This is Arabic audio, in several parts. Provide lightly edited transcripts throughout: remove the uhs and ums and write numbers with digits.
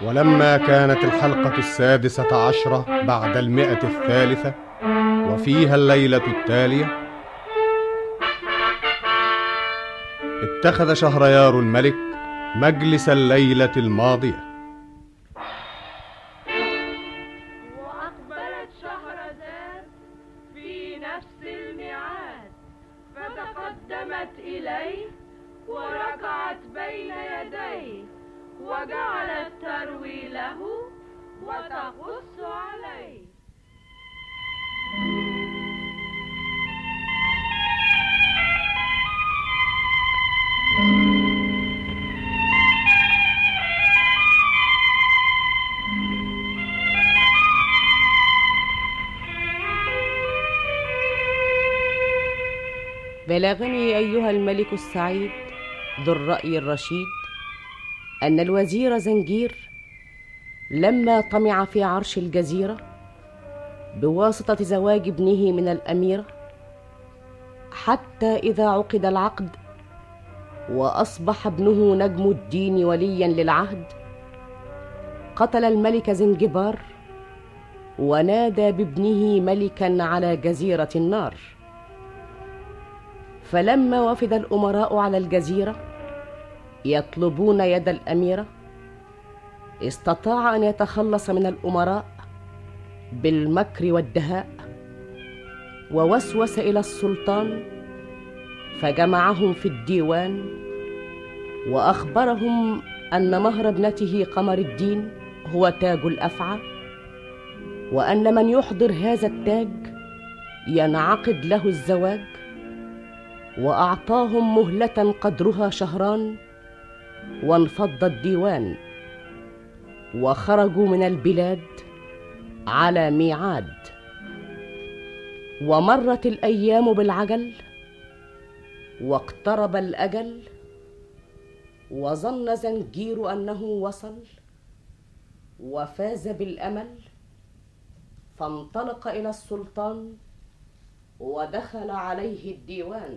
ولما كانت الحلقة 16 بعد 100 وفيها الليلة التالية، اتخذ شهريار الملك مجلس الليلة الماضية. وأقبلت شهرزاد في نفس الميعاد، فتقدمت إليه وركعت بين يديه، وجعلت تروي له وتقص عليه. بلغني أيها الملك السعيد ذو الرأي الرشيد أن الوزير زنجير لما طمع في عرش الجزيرة بواسطة زواج ابنه من الأميرة، حتى إذا عقد العقد وأصبح ابنه نجم الدين وليا للعهد، قتل الملك زنجبار ونادى بابنه ملكا على جزيرة النار. فلما وفد الأمراء على الجزيرة يطلبون يد الأميرة، استطاع أن يتخلص من الأمراء بالمكر والدهاء، ووسوس إلى السلطان فجمعهم في الديوان وأخبرهم أن مهر ابنته قمر الدين هو تاج الأفعى، وأن من يحضر هذا التاج ينعقد له الزواج، وأعطاهم مهلة قدرها شهران. وانفض الديوان وخرجوا من البلاد على ميعاد. ومرت الأيام بالعجل واقترب الأجل، وظن زنجير أنه وصل وفاز بالأمل، فانطلق إلى السلطان ودخل عليه الديوان.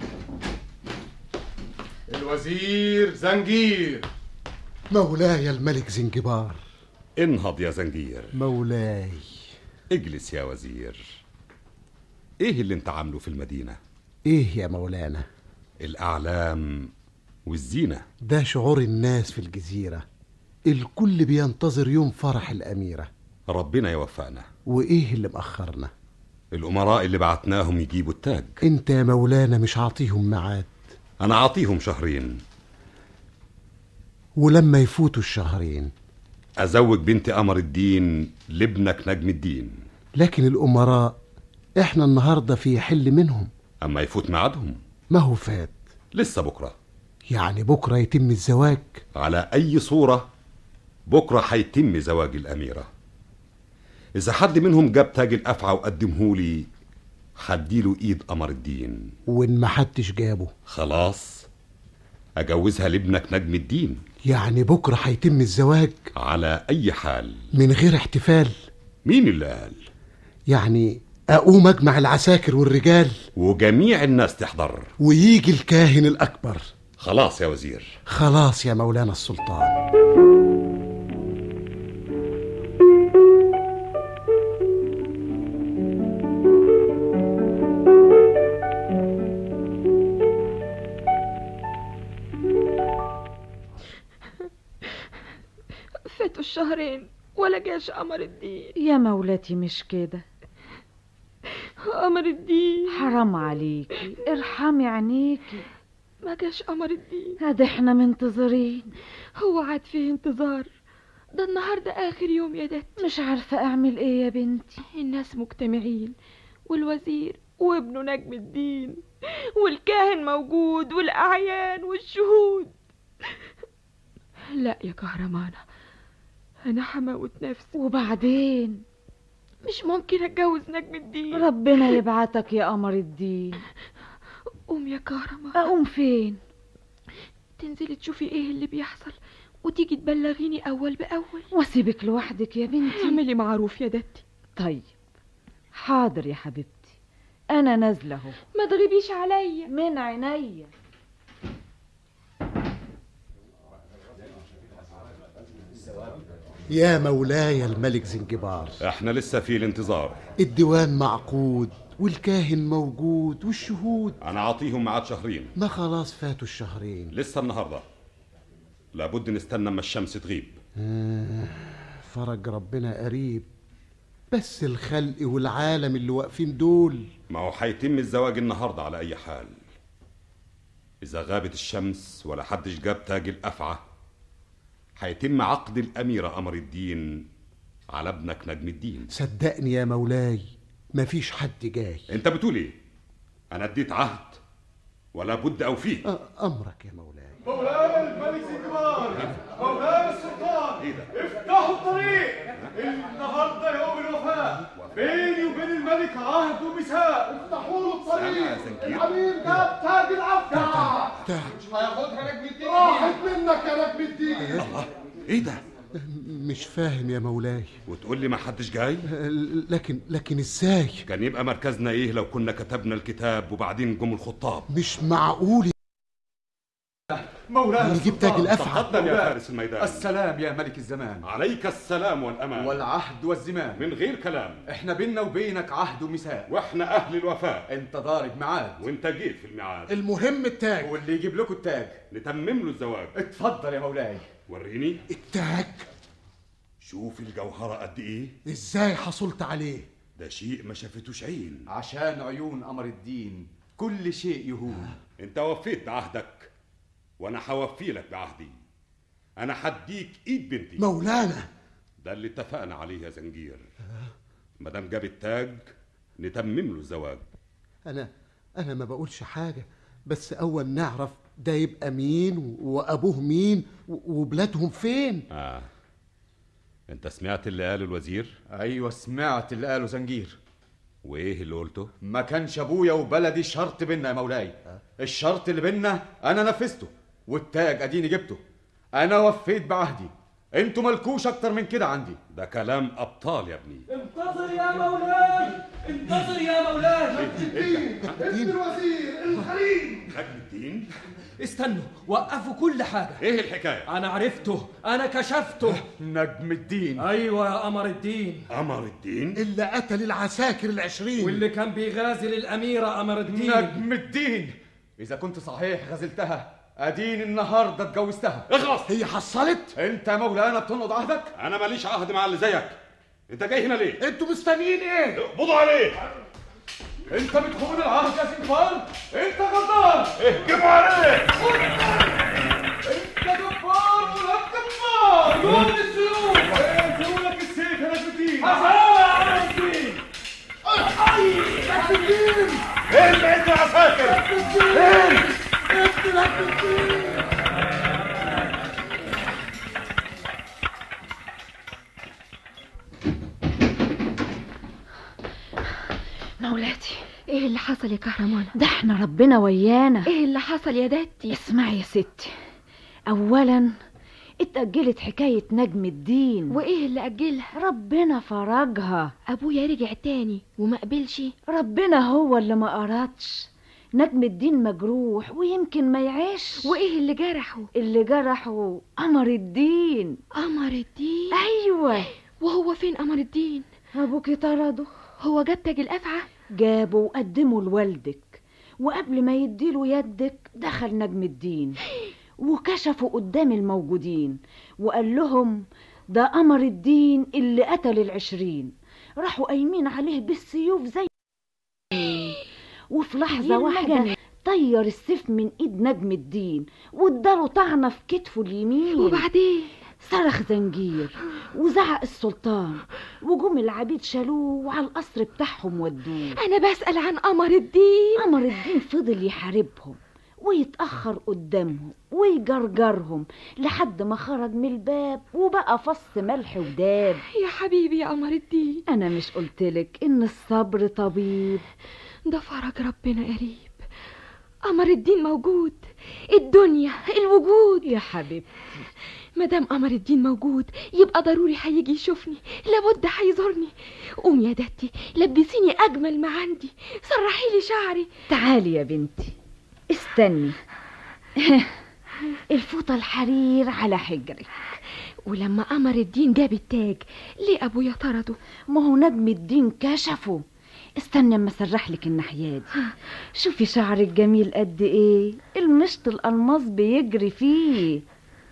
الوزير زنجير. مولاي الملك زنجبار. انهض يا زنجير. مولاي. اجلس يا وزير. ايه اللي انت عامله في المدينة؟ ايه يا مولانا؟ الأعلام والزينة. ده شعور الناس في الجزيرة، الكل بينتظر يوم فرح الأميرة. ربنا يوفقنا. وايه اللي مأخرنا؟ الأمراء اللي بعتناهم يجيبوا التاج. انت يا مولانا مش عاطيهم ميعاد؟ أنا عاطيهم شهرين. ولما يفوتوا الشهرين أزوج بنت قمر الدين لابنك نجم الدين. لكن الأمراء احنا النهاردة في حل منهم. أما يفوت ميعادهم. ما هو فات لسه بكرة. يعني بكرة يتم الزواج؟ على أي صورة بكرة هيتم زواج الأميرة. إذا حد منهم جاب تاج الأفعى وقدمهولي هديله إيد قمر الدين. وإن ما حدش جابه خلاص أجوزها لابنك نجم الدين. يعني بكرة هيتم الزواج على أي حال من غير احتفال؟ مين اللي قال؟ يعني أقوم أجمع العساكر والرجال وجميع الناس تحضر ويجي الكاهن الأكبر. خلاص يا وزير. خلاص يا مولانا السلطان. فاتوا الشهرين ولا جاش قمر الدين. يا مولاتي مش كده. قمر الدين حرام عليكي، ارحمي عينيكي. ما جاش قمر الدين. هذا احنا منتظرين. هو عاد فيه انتظار؟ ده النهارده اخر يوم يا دتي. مش عارفه اعمل ايه يا بنتي. الناس مجتمعين، والوزير وابنه نجم الدين، والكاهن موجود، والاعيان والشهود. لا يا كهرمانة، انا هموت نفسي. وبعدين؟ مش ممكن اتجوز نجم الدين. ربنا يبعتك يا قمر الدين. قوم يا كهرمانة. اقوم فين؟ تنزلي تشوفي ايه اللي بيحصل وتيجي تبلغيني اول باول. واسيبك لوحدك يا بنتي؟ اعملي معروف يا دتي. طيب حاضر يا حبيبتي، انا نازله اهو. ما تغيبيش عليا. من عينيا. يا مولاي الملك زنجبار، احنا لسه في الانتظار. الديوان معقود والكاهن موجود والشهود. انا اعطيهم ميعاد شهرين. ما خلاص فاتوا الشهرين. لسه النهارده، لابد نستنى اما الشمس تغيب. فرج ربنا قريب، بس الخلق والعالم اللي واقفين دول. ما هو هيتم الزواج النهارده على اي حال. اذا غابت الشمس ولا حدش جاب تاج الافعى، هيتم عقد الاميره قمر الدين على ابنك نجم الدين. صدقني يا مولاي مفيش حد جاي. انت بتقول ايه؟ انا اديت عهد ولا بد اوفيه. امرك يا مولاي. مولاي الملك زنجبار، مولاي السلطان، افتحوا الطريق. النهارده يوم الوفاء، بيني وبين الملك عهد وميثاق. افتحوا له الطريق. الامير جاب تاج العفة. مش هياخدها نجم الدين. راحت منك يا نجم الدين. الله، ايه ده؟ مش فاهم يا مولاي. وتقول لي ما حدش جاي؟ لكن ازاي؟ كان يبقى مركزنا ايه لو كنا كتبنا الكتاب وبعدين جم الخطاب؟ مش معقول. مولانا نجيب تاج الافعى. تقدم يا فارس الميدان. السلام يا ملك الزمان. عليك السلام والامان والعهد والزمان. من غير كلام. احنا بيننا وبينك عهد وميثاق، واحنا اهل الوفاء. انت ضارب ميعاد وانت جيت في الميعاد. المهم التاج. واللي يجيب لكم التاج نتمم له الزواج. اتفضل يا مولاي. وريني التاج. شوف الجوهرة قد ايه. ازاي حصلت عليه؟ ده شيء ما شافتوش عين. عشان عيون قمر الدين كل شيء يهون. انت وفيت بعهدك وانا هوفي لك بعهدي. انا هديك ايد بنتي. مولانا ده اللي اتفقنا عليه يا زنجير. مادام جاب التاج نتمم له الزواج. انا ما بقولش حاجه، بس اول نعرف ده يبقى مين وابوه مين وبلادهم فين. انت سمعت اللي قاله الوزير؟ ايوه سمعت اللي قاله زنجير. وايه اللي قلته؟ ما كانش ابويا وبلدي شرط بينا يا مولاي. الشرط اللي بينا انا نفذته، والتاج اديني جبته. انا وفيت بعهدي، انتوا ملكوش اكتر من كده عندي. ده كلام ابطال يا ابني. انتظر يا مولاي، انتظر يا مولاي. ابن الوزير الخليل نجم الدين. استنوا، وقفوا كل حاجة. ايه الحكاية؟ انا عرفته، انا كشفته. نجم الدين. ايوه يا قمر الدين. قمر الدين اللي قتل العساكر 20 واللي كان بيغازل الاميرة قمر الدين. نجم الدين. اذا كنت صحيح غزلتها، اديني النهارده اتجوزتها. اخلص. هي حصلت. انت يا مولانا بتنقض عهدك. انا ماليش عهد مع اللي زيك. انت جاي هنا ليه؟ انتوا مستنيين ايه؟ اقبضوا عليه. انت بتخون العهد يا زنجبار. انت غدار. اهجموا عليه. انت جبار ولا جبار. دول السيوف. ادوا لك السيف يا نجم الدين. عمر الدين. ايه اللي انت عساكر؟ مولاتي، ايه اللي حصل يا كهرمانة؟ ده احنا ربنا ويانا. ايه اللي حصل يا دتي؟ اسمعي يا ستي، اولا اتأجلت حكاية نجم الدين. وايه اللي اجلها؟ ربنا فرجها. ابويا رجع تاني وما قبلش. ربنا هو اللي ما أردش. نجم الدين مجروح ويمكن ما يعيش. وايه اللي جرحه؟ اللي جرحه قمر الدين. قمر الدين؟ ايوه. وهو فين قمر الدين؟ ابوكي طرده. هو جاب تاج الافعى؟ جابه وقدمه لوالدك، وقبل ما يديله يدك دخل نجم الدين وكشفوا قدام الموجودين وقال لهم ده قمر الدين اللي قتل 20. راحوا قايمين عليه بالسيوف زي وفي لحظة واحدة طير السيف من ايد نجم الدين واداله طعنة في كتفه اليمين. وبعدين صرخ زنجير وزعق السلطان، وجم العبيد شالوه وعلى القصر بتاعهم ودوه. انا بسأل عن قمر الدين. قمر الدين فضل يحاربهم ويتأخر قدامهم ويجرجرهم لحد ما خرج من الباب وبقى فص ملح وداب. يا حبيبي يا قمر الدين، انا مش قلتلك ان الصبر طبيب؟ ده فرج ربنا قريب. قمر الدين موجود، الدنيا الوجود. يا حبيبتي مادام قمر الدين موجود يبقى ضروري هيجي يشوفني، لابد هيزورني. قومي يا دتي لبسيني اجمل ما عندي، سرحي لي شعري. تعالي يا بنتي استني. الفوطة الحرير على حجرك. ولما قمر الدين جاب التاج ليه ابويا طرده؟ ما هو نجم الدين كشفه. استنى اما اسرح لك الناحيه دي. شوفي شعرك جميل قد ايه، المشط الالماس بيجري فيه.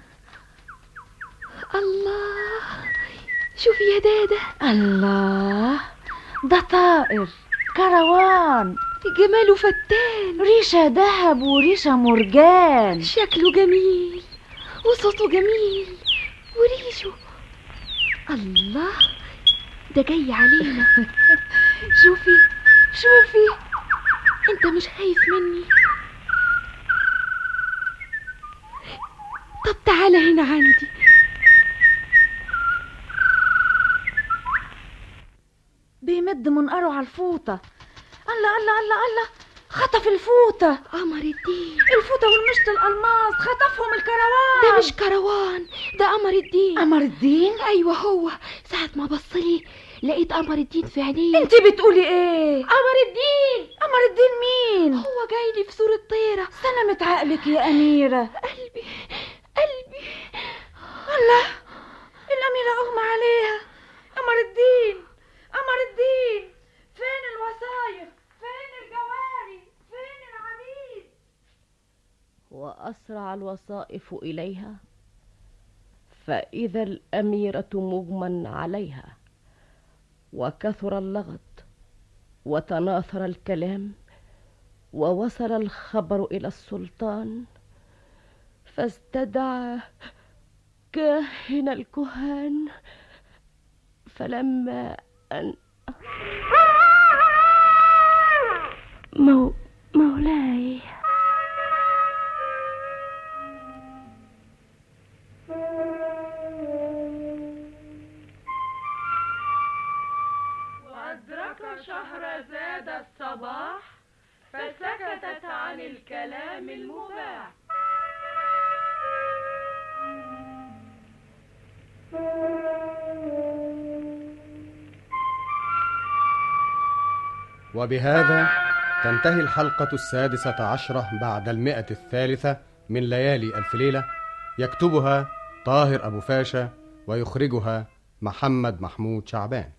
الله، شوفي يا دادا. الله، ده طائر كروان، جماله فتان، ريشه ذهب وريشه مرجان، شكله جميل وصوته جميل وريشه. الله، ده جاي علينا. شوفي شوفي، انت مش خايف مني؟ طب تعالى هنا عندي. بيمد منقاره على الفوطه. الله الله الله الله، خطف الفوطه. قمر الدين، الفوطه والمشط الالماس خطفهم الكروان. ده مش كروان، ده قمر الدين. قمر الدين؟ ايوه هو. ساعة ما بصلي لقيت قمر الدين في عينيه. انت بتقولي ايه؟ قمر الدين. قمر الدين مين؟ هو جاي لي في صورة طيرة. سلامة عقلك يا أميرة. قلبي. الله، الأميرة أغمى عليها. قمر الدين، قمر الدين، فين الوصايف؟ فين الجواري؟ فين العبيد؟ وأسرع الوصائف إليها، فإذا الأميرة مغمى عليها، وكثر اللغط وتناثر الكلام، ووصل الخبر إلى السلطان، فاستدعى كاهن الكهان، فلما أن مولاي. وأدرك شهرزاد الصباح فسكتت عن الكلام المباح. وبهذا تنتهي الحلقة 16 بعد 100 من ليالي ألف ليلة. يكتبها طاهر أبو فاشا ويخرجها محمد محمود شعبان.